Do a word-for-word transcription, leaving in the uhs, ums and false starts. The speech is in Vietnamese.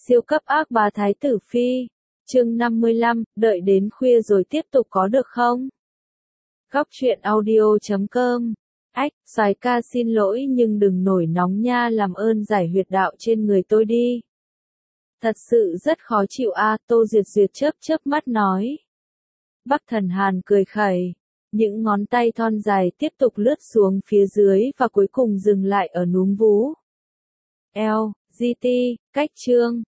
Siêu cấp ác bá Thái tử Phi. Chương năm mươi lăm, đợi đến khuya rồi tiếp tục có được không? Góc truyện audio chấm com. Ách, soái ca xin lỗi nhưng đừng nổi nóng nha, làm ơn giải huyệt đạo trên người tôi đi. Thật sự rất khó chịu a, à, Tô Duyệt Duyệt chớp chớp mắt nói. Bắc Thần Hàn cười khẩy, những ngón tay thon dài tiếp tục lướt xuống phía dưới và cuối cùng dừng lại ở núm vú. Eo, giê tê, cách chương.